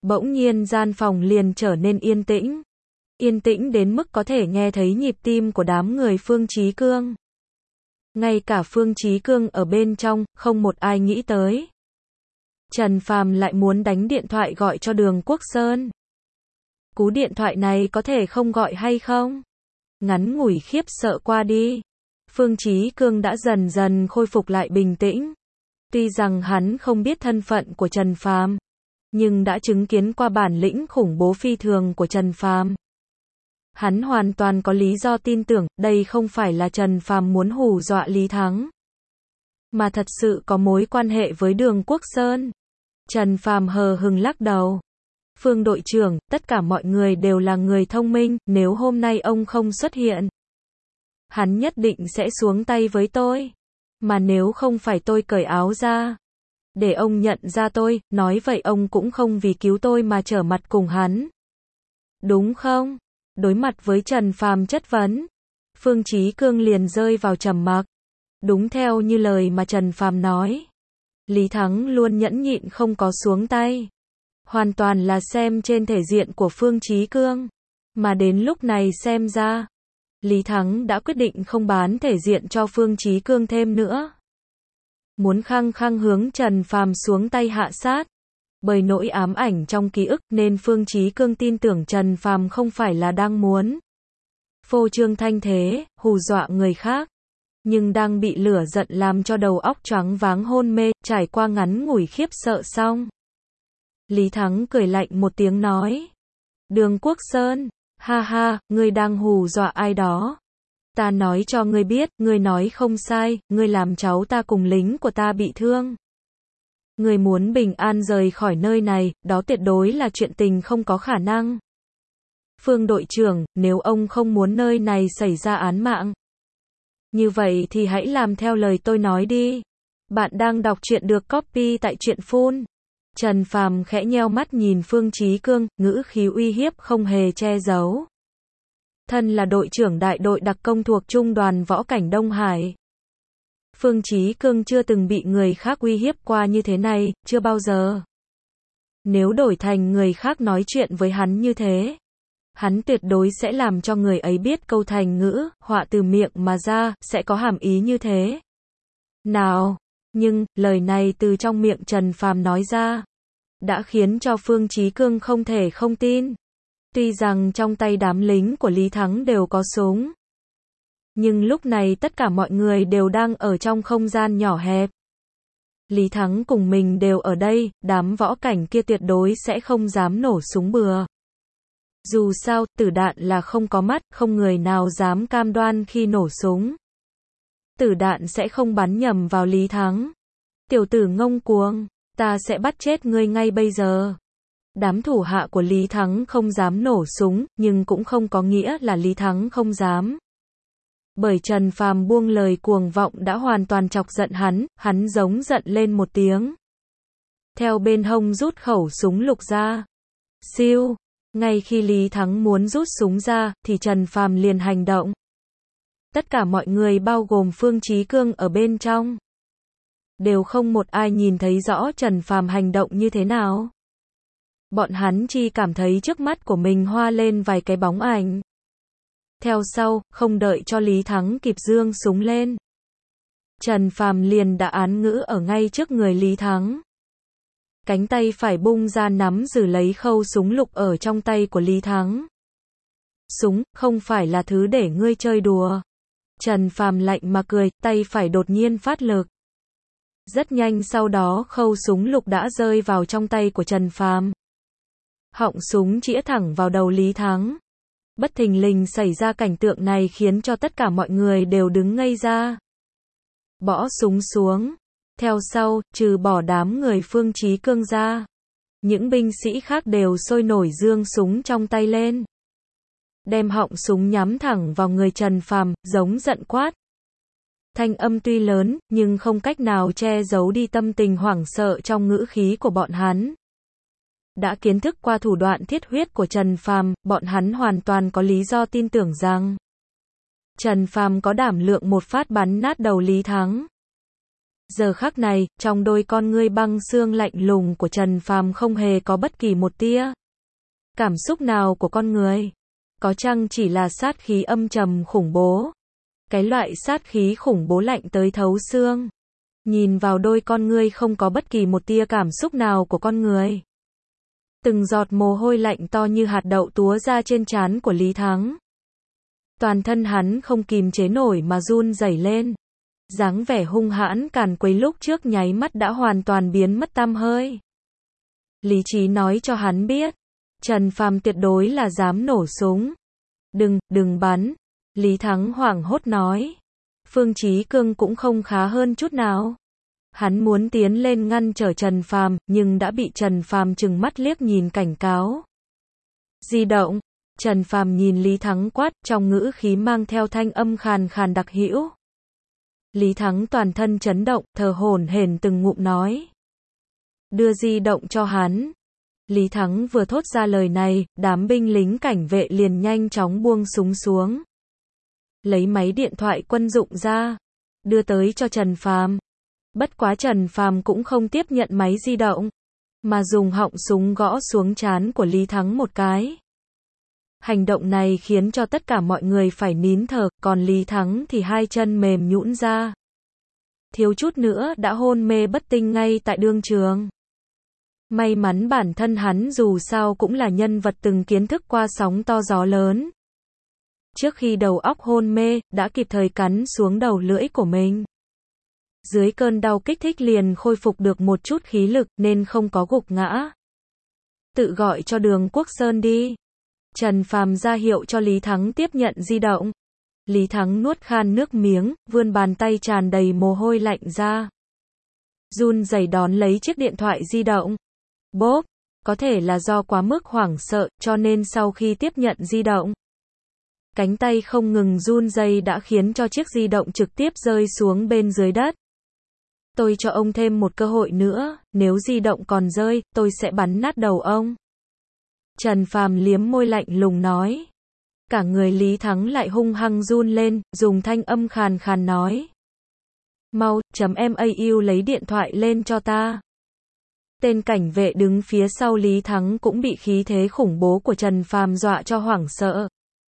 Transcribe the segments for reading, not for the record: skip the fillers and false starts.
Bỗng nhiên gian phòng liền trở nên yên tĩnh. Yên tĩnh đến mức có thể nghe thấy nhịp tim của đám người Phương Chí Cương. Ngay cả Phương Chí Cương ở bên trong, không một ai nghĩ tới. Trần Phàm lại muốn đánh điện thoại gọi cho Đường Quốc Sơn. Cú điện thoại này có thể không gọi hay không? Ngắn ngủi khiếp sợ qua đi. Phương Chí Cương đã dần dần khôi phục lại bình tĩnh. Tuy rằng hắn không biết thân phận của Trần Phàm, nhưng đã chứng kiến qua bản lĩnh khủng bố phi thường của Trần Phàm. Hắn hoàn toàn có lý do tin tưởng, đây không phải là Trần Phàm muốn hù dọa Lý Thắng, mà thật sự có mối quan hệ với Đường Quốc Sơn. Trần Phàm hờ hững lắc đầu. Phương đội trưởng, tất cả mọi người đều là người thông minh, nếu hôm nay ông không xuất hiện, hắn nhất định sẽ xuống tay với tôi. Mà nếu không phải tôi cởi áo ra, để ông nhận ra tôi, nói vậy ông cũng không vì cứu tôi mà trở mặt cùng hắn. Đúng không? Đối mặt với Trần Phàm chất vấn, Phương Chí Cương liền rơi vào trầm mặc. Đúng theo như lời mà Trần Phàm nói, Lý Thắng luôn nhẫn nhịn không có xuống tay. Hoàn toàn là xem trên thể diện của Phương Chí Cương. Mà đến lúc này xem ra, Lý Thắng đã quyết định không bán thể diện cho Phương Chí Cương thêm nữa. Muốn khăng khăng hướng Trần Phàm xuống tay hạ sát. Bởi nỗi ám ảnh trong ký ức nên Phương Chí Cương tin tưởng Trần Phàm không phải là đang muốn phô trương thanh thế, hù dọa người khác, nhưng đang bị lửa giận làm cho đầu óc choáng váng hôn mê, trải qua ngắn ngủi khiếp sợ xong. Lý Thắng cười lạnh một tiếng nói. Đường Quốc Sơn, ha ha, ngươi đang hù dọa ai đó. Ta nói cho ngươi biết, ngươi nói không sai, ngươi làm cháu ta cùng lính của ta bị thương. Ngươi muốn bình an rời khỏi nơi này, đó tuyệt đối là chuyện tình không có khả năng. Phương đội trưởng, nếu ông không muốn nơi này xảy ra án mạng, như vậy thì hãy làm theo lời tôi nói đi. Bạn đang đọc truyện được copy tại truyện phun. Trần Phàm khẽ nheo mắt nhìn Phương Chí Cương, ngữ khí uy hiếp không hề che giấu. Thân là đội trưởng đại đội đặc công thuộc Trung đoàn Võ Cảnh Đông Hải, Phương Chí Cương chưa từng bị người khác uy hiếp qua như thế này, chưa bao giờ. Nếu đổi thành người khác nói chuyện với hắn như thế, hắn tuyệt đối sẽ làm cho người ấy biết câu thành ngữ, họa từ miệng mà ra, sẽ có hàm ý như thế. Nào, nhưng, lời này từ trong miệng Trần Phàm nói ra, đã khiến cho Phương Chí Cương không thể không tin. Tuy rằng trong tay đám lính của Lý Thắng đều có súng, nhưng lúc này tất cả mọi người đều đang ở trong không gian nhỏ hẹp. Lý Thắng cùng mình đều ở đây, đám võ cảnh kia tuyệt đối sẽ không dám nổ súng bừa. Dù sao, tử đạn là không có mắt, không người nào dám cam đoan khi nổ súng. Tử đạn sẽ không bắn nhầm vào Lý Thắng. Tiểu tử ngông cuồng, ta sẽ bắt chết ngươi ngay bây giờ. Đám thủ hạ của Lý Thắng không dám nổ súng, nhưng cũng không có nghĩa là Lý Thắng không dám. Bởi Trần Phàm buông lời cuồng vọng đã hoàn toàn chọc giận hắn giống giận lên một tiếng. Theo bên hông rút khẩu súng lục ra. Siêu, ngay khi Lý Thắng muốn rút súng ra, thì Trần Phàm liền hành động. Tất cả mọi người bao gồm Phương Chí Cương ở bên trong, đều không một ai nhìn thấy rõ Trần Phàm hành động như thế nào. Bọn hắn chỉ cảm thấy trước mắt của mình hoa lên vài cái bóng ảnh. Theo sau, không đợi cho Lý Thắng kịp giương súng lên, Trần Phàm liền đã án ngữ ở ngay trước người Lý Thắng. Cánh tay phải bung ra nắm giữ lấy khẩu súng lục ở trong tay của Lý Thắng. Súng, không phải là thứ để ngươi chơi đùa. Trần Phàm lạnh mà cười, tay phải đột nhiên phát lực. Rất nhanh sau đó khẩu súng lục đã rơi vào trong tay của Trần Phàm. Họng súng chĩa thẳng vào đầu Lý Thắng. Bất thình lình xảy ra cảnh tượng này khiến cho tất cả mọi người đều đứng ngây ra. Bỏ súng xuống. Theo sau, trừ bỏ đám người Phương Chí Cương ra, những binh sĩ khác đều sôi nổi giương súng trong tay lên, đem họng súng nhắm thẳng vào người Trần Phàm, giống giận quát. Thanh âm tuy lớn, nhưng không cách nào che giấu đi tâm tình hoảng sợ trong ngữ khí của bọn hắn. Đã kiến thức qua thủ đoạn thiết huyết của Trần Phàm, bọn hắn hoàn toàn có lý do tin tưởng rằng Trần Phàm có đảm lượng một phát bắn nát đầu Lý Thắng. Giờ khắc này, trong đôi con ngươi băng xương lạnh lùng của Trần Phàm không hề có bất kỳ một tia cảm xúc nào của con người. Có chăng chỉ là sát khí âm trầm khủng bố. Cái loại sát khí khủng bố lạnh tới thấu xương. Nhìn vào đôi con ngươi không có bất kỳ một tia cảm xúc nào của con người. Từng giọt mồ hôi lạnh to như hạt đậu túa ra trên trán của Lý Thắng. Toàn thân hắn không kìm chế nổi mà run rẩy lên. Dáng vẻ hung hãn càn quấy lúc trước nháy mắt đã hoàn toàn biến mất tăm hơi. Lý trí nói cho hắn biết, Trần Phàm tuyệt đối là dám nổ súng. Đừng bắn. Lý Thắng hoảng hốt nói. Phương Chí Cương cũng không khá hơn chút nào. Hắn muốn tiến lên ngăn trở Trần Phàm, nhưng đã bị Trần Phàm trừng mắt liếc nhìn cảnh cáo. Di động. Trần Phàm nhìn Lý Thắng quát, trong ngữ khí mang theo thanh âm khàn khàn đặc hữu. Lý Thắng toàn thân chấn động, thở hổn hển từng ngụm nói. Đưa di động cho hắn. Lý Thắng vừa thốt ra lời này, đám binh lính cảnh vệ liền nhanh chóng buông súng xuống. Lấy máy điện thoại quân dụng ra, đưa tới cho Trần Phàm. Bất quá Trần Phàm cũng không tiếp nhận máy di động, mà dùng họng súng gõ xuống trán của Lý Thắng một cái. Hành động này khiến cho tất cả mọi người phải nín thở, còn Lý Thắng thì hai chân mềm nhũn ra. Thiếu chút nữa đã hôn mê bất tỉnh ngay tại đương trường. May mắn bản thân hắn dù sao cũng là nhân vật từng kiến thức qua sóng to gió lớn. Trước khi đầu óc hôn mê, đã kịp thời cắn xuống đầu lưỡi của mình. Dưới cơn đau kích thích liền khôi phục được một chút khí lực nên không có gục ngã. Tự gọi cho Đường Quốc Sơn đi. Trần Phàm ra hiệu cho Lý Thắng tiếp nhận di động. Lý Thắng nuốt khan nước miếng, vươn bàn tay tràn đầy mồ hôi lạnh ra. Run rẩy đón lấy chiếc điện thoại di động. Bốp, có thể là do quá mức hoảng sợ, cho nên sau khi tiếp nhận di động, cánh tay không ngừng run rẩy đã khiến cho chiếc di động trực tiếp rơi xuống bên dưới đất. Tôi cho ông thêm một cơ hội nữa, nếu di động còn rơi, tôi sẽ bắn nát đầu ông. Trần Phàm liếm môi lạnh lùng nói. Cả người Lý Thắng lại hung hăng run lên, dùng thanh âm khàn khàn nói. Mau, .mau lấy điện thoại lên cho ta. Tên cảnh vệ đứng phía sau Lý Thắng cũng bị khí thế khủng bố của Trần Phàm dọa cho hoảng sợ.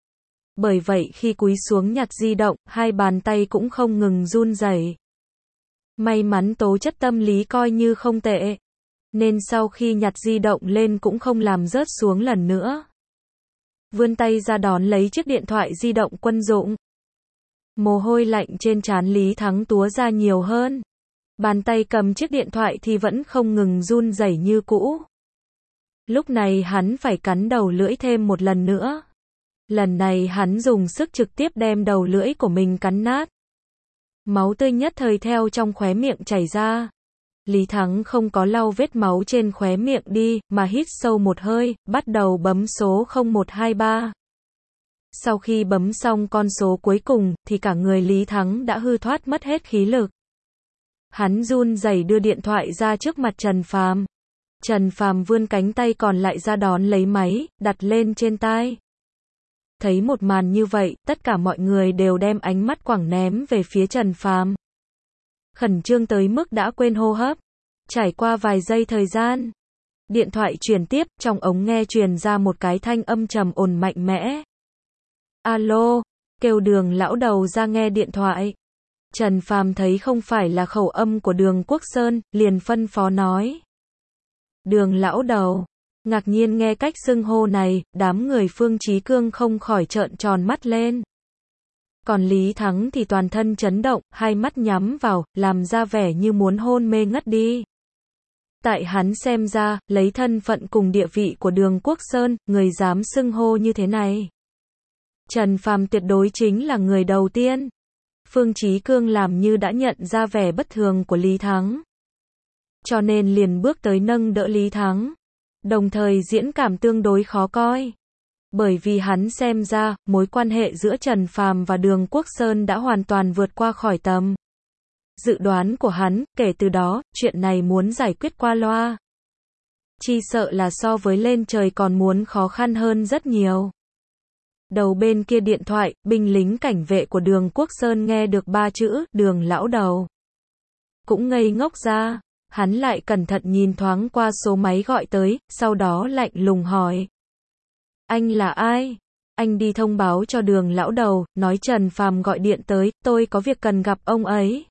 Bởi vậy khi cúi xuống nhặt di động, hai bàn tay cũng không ngừng run rẩy. May mắn tố chất tâm lý coi như không tệ, nên sau khi nhặt di động lên cũng không làm rớt xuống lần nữa. Vươn tay ra đón lấy chiếc điện thoại di động quân dụng. Mồ hôi lạnh trên trán Lý Thắng túa ra nhiều hơn. Bàn tay cầm chiếc điện thoại thì vẫn không ngừng run rẩy như cũ. Lúc này hắn phải cắn đầu lưỡi thêm một lần nữa. Lần này hắn dùng sức trực tiếp đem đầu lưỡi của mình cắn nát. Máu tươi nhất thời theo trong khóe miệng chảy ra. Lý Thắng không có lau vết máu trên khóe miệng đi, mà hít sâu một hơi, bắt đầu bấm số 0123. Sau khi bấm xong con số cuối cùng, thì cả người Lý Thắng đã hư thoát mất hết khí lực. Hắn run rẩy đưa điện thoại ra trước mặt Trần Phàm. Trần Phàm vươn cánh tay còn lại ra đón lấy máy, đặt lên trên tai. Thấy một màn như vậy, tất cả mọi người đều đem ánh mắt quẳng ném về phía Trần Phàm. Khẩn trương tới mức đã quên hô hấp. Trải qua vài giây thời gian, điện thoại truyền tiếp, trong ống nghe truyền ra một cái thanh âm trầm ổn mạnh mẽ. Alo, kêu Đường lão đầu ra nghe điện thoại. Trần Phàm thấy không phải là khẩu âm của Đường Quốc Sơn, liền phân phó nói. Đường lão đầu. Ngạc nhiên nghe cách xưng hô này, đám người Phương Chí Cương không khỏi trợn tròn mắt lên. Còn Lý Thắng thì toàn thân chấn động, hai mắt nhắm vào, làm ra vẻ như muốn hôn mê ngất đi. Tại hắn xem ra, lấy thân phận cùng địa vị của Đường Quốc Sơn, người dám xưng hô như thế này. Trần Phàm tuyệt đối chính là người đầu tiên. Phương Chí Cương làm như đã nhận ra vẻ bất thường của Lý Thắng. Cho nên liền bước tới nâng đỡ Lý Thắng. Đồng thời diễn cảm tương đối khó coi. Bởi vì hắn xem ra, mối quan hệ giữa Trần Phàm và Đường Quốc Sơn đã hoàn toàn vượt qua khỏi tầm dự đoán của hắn, kể từ đó, chuyện này muốn giải quyết qua loa. Chỉ sợ là so với lên trời còn muốn khó khăn hơn rất nhiều. Đầu bên kia điện thoại, binh lính cảnh vệ của Đường Quốc Sơn nghe được ba chữ, Đường lão đầu. cũng ngây ngốc ra. Hắn lại cẩn thận nhìn thoáng qua số máy gọi tới, sau đó lạnh lùng hỏi. Anh là ai? Anh đi thông báo cho Đường lão đầu, nói Trần Phàm gọi điện tới, tôi có việc cần gặp ông ấy.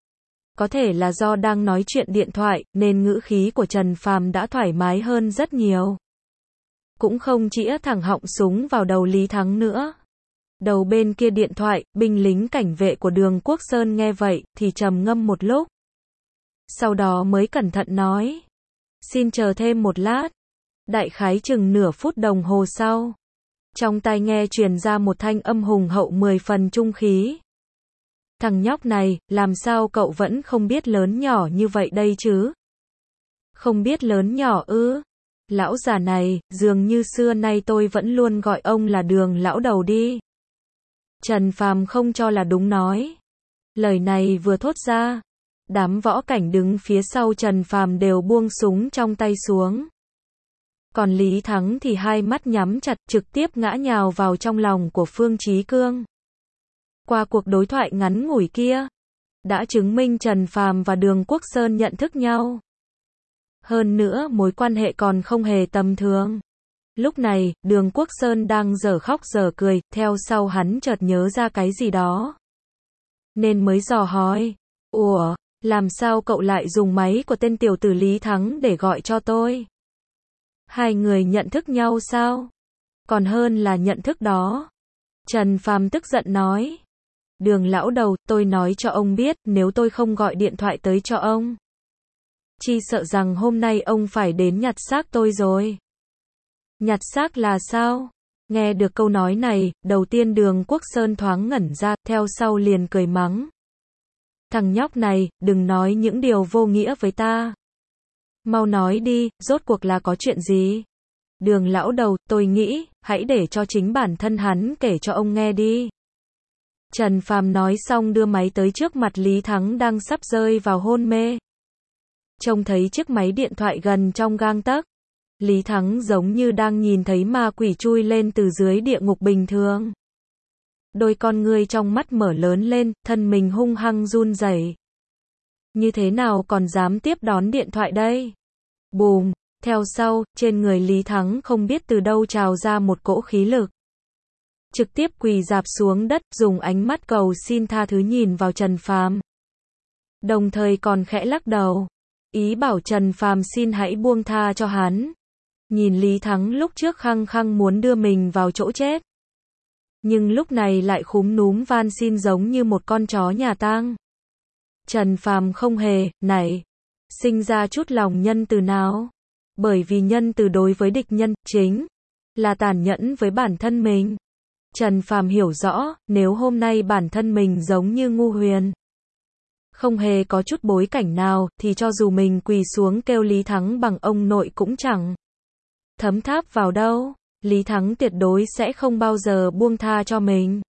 Có thể là do đang nói chuyện điện thoại, nên ngữ khí của Trần Phàm đã thoải mái hơn rất nhiều. Cũng không chĩa thẳng họng súng vào đầu Lý Thắng nữa. Đầu bên kia điện thoại, binh lính cảnh vệ của Đường Quốc Sơn nghe vậy, thì trầm ngâm một lúc. Sau đó mới cẩn thận nói. Xin chờ thêm một lát. Đại khái chừng nửa phút đồng hồ sau. Trong tai nghe truyền ra một thanh âm hùng hậu 10 phần trung khí. Thằng nhóc này, làm sao cậu vẫn không biết lớn nhỏ như vậy đây chứ? Không biết lớn nhỏ ư? Lão già này, dường như xưa nay tôi vẫn luôn gọi ông là Đường lão đầu đi. Trần Phàm không cho là đúng nói. Lời này vừa thốt ra, đám võ cảnh đứng phía sau Trần Phàm đều buông súng trong tay xuống. Còn Lý Thắng thì hai mắt nhắm chặt, trực tiếp ngã nhào vào trong lòng của Phương Chí Cương. Qua cuộc đối thoại ngắn ngủi kia, đã chứng minh Trần Phàm và Đường Quốc Sơn nhận thức nhau. Hơn nữa mối quan hệ còn không hề tầm thường. Lúc này, Đường Quốc Sơn đang dở khóc dở cười, theo sau hắn chợt nhớ ra cái gì đó. Nên mới dò hỏi, ủa, làm sao cậu lại dùng máy của tên tiểu tử Lý Thắng để gọi cho tôi? Hai người nhận thức nhau sao? Còn hơn là nhận thức đó. Trần Phàm tức giận nói. Đường lão đầu, tôi nói cho ông biết, nếu tôi không gọi điện thoại tới cho ông, chỉ sợ rằng hôm nay ông phải đến nhặt xác tôi rồi. Nhặt xác là sao? Nghe được câu nói này, đầu tiên Đường Quốc Sơn thoáng ngẩn ra, theo sau liền cười mắng. Thằng nhóc này, đừng nói những điều vô nghĩa với ta. Mau nói đi, rốt cuộc là có chuyện gì? Đường lão đầu, tôi nghĩ, hãy để cho chính bản thân hắn kể cho ông nghe đi. Trần Phàm nói xong đưa máy tới trước mặt Lý Thắng đang sắp rơi vào hôn mê. Trông thấy chiếc máy điện thoại gần trong gang tấc. Lý Thắng giống như đang nhìn thấy ma quỷ chui lên từ dưới địa ngục bình thường. Đôi con ngươi trong mắt mở lớn lên, thân mình hung hăng run rẩy. Như thế nào còn dám tiếp đón điện thoại đây? Bùm, theo sau, trên người Lý Thắng không biết từ đâu trào ra một cỗ khí lực. Trực tiếp quỳ rạp xuống đất, dùng ánh mắt cầu xin tha thứ nhìn vào Trần Phàm. Đồng thời còn khẽ lắc đầu, ý bảo Trần Phàm xin hãy buông tha cho hắn. Nhìn Lý Thắng lúc trước khăng khăng muốn đưa mình vào chỗ chết, nhưng lúc này lại khúm núm van xin giống như một con chó nhà tang. Trần Phàm không hề nảy sinh ra chút lòng nhân từ nào, bởi vì nhân từ đối với địch nhân chính là tàn nhẫn với bản thân mình. Trần Phàm hiểu rõ, nếu hôm nay bản thân mình giống như Ngu Huyền, không hề có chút bối cảnh nào, thì cho dù mình quỳ xuống kêu Lý Thắng bằng ông nội cũng chẳng thấm tháp vào đâu. Lý Thắng tuyệt đối sẽ không bao giờ buông tha cho mình.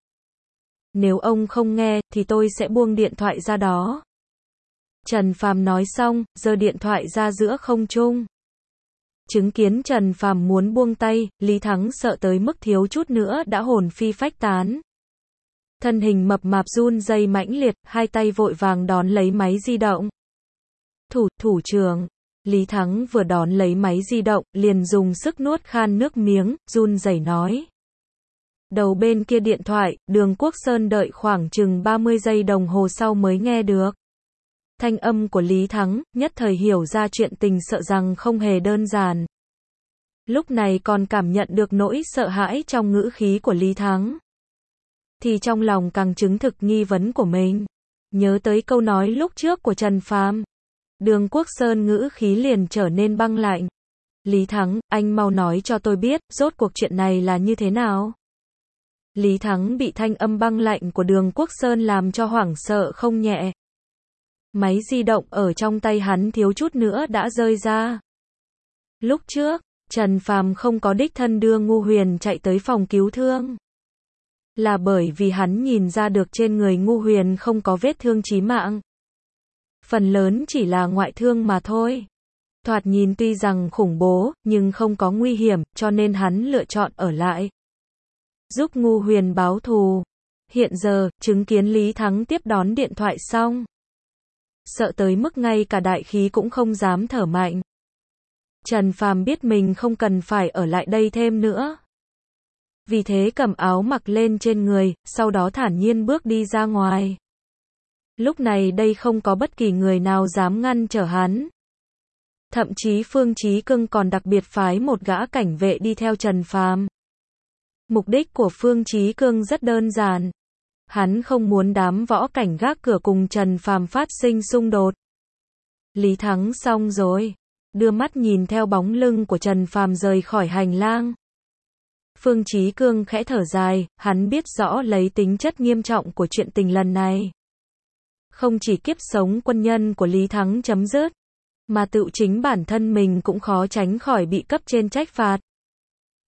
Nếu ông không nghe, thì tôi sẽ buông điện thoại ra đó. Trần Phàm nói xong, giơ điện thoại ra giữa không trung. Chứng kiến Trần Phàm muốn buông tay, Lý Thắng sợ tới mức thiếu chút nữa đã hồn phi phách tán. Thân hình mập mạp run rẩy mãnh liệt, hai tay vội vàng đón lấy máy di động. Thủ trưởng. Lý Thắng vừa đón lấy máy di động, liền dùng sức nuốt khan nước miếng, run rẩy nói. Đầu bên kia điện thoại, Đường Quốc Sơn đợi khoảng chừng 30 giây đồng hồ sau mới nghe được thanh âm của Lý Thắng, nhất thời hiểu ra chuyện tình sợ rằng không hề đơn giản. Lúc này còn cảm nhận được nỗi sợ hãi trong ngữ khí của Lý Thắng, thì trong lòng càng chứng thực nghi vấn của mình. Nhớ tới câu nói lúc trước của Trần Phàm, Đường Quốc Sơn ngữ khí liền trở nên băng lạnh. Lý Thắng, anh mau nói cho tôi biết, rốt cuộc chuyện này là như thế nào? Lý Thắng bị thanh âm băng lạnh của Đường Quốc Sơn làm cho hoảng sợ không nhẹ. Máy di động ở trong tay hắn thiếu chút nữa đã rơi ra. Lúc trước, Trần Phàm không có đích thân đưa Ngu Huyền chạy tới phòng cứu thương, là bởi vì hắn nhìn ra được trên người Ngu Huyền không có vết thương chí mạng. Phần lớn chỉ là ngoại thương mà thôi. Thoạt nhìn tuy rằng khủng bố, nhưng không có nguy hiểm, cho nên hắn lựa chọn ở lại, giúp Ngu Huyền báo thù. Hiện giờ, chứng kiến Lý Thắng tiếp đón điện thoại xong, sợ tới mức ngay cả đại khí cũng không dám thở mạnh. Trần Phàm biết mình không cần phải ở lại đây thêm nữa. Vì thế cầm áo mặc lên trên người, sau đó thản nhiên bước đi ra ngoài. Lúc này đây không có bất kỳ người nào dám ngăn trở hắn. Thậm chí Phương Chí Cương còn đặc biệt phái một gã cảnh vệ đi theo Trần Phàm. Mục đích của Phương Chí Cương rất đơn giản. Hắn không muốn đám võ cảnh gác cửa cùng Trần Phàm phát sinh xung đột. Lý Thắng xong rồi, đưa mắt nhìn theo bóng lưng của Trần Phàm rời khỏi hành lang. Phương Chí Cương khẽ thở dài, hắn biết rõ lấy tính chất nghiêm trọng của chuyện tình lần này. Không chỉ kiếp sống quân nhân của Lý Thắng chấm dứt, mà tự chính bản thân mình cũng khó tránh khỏi bị cấp trên trách phạt.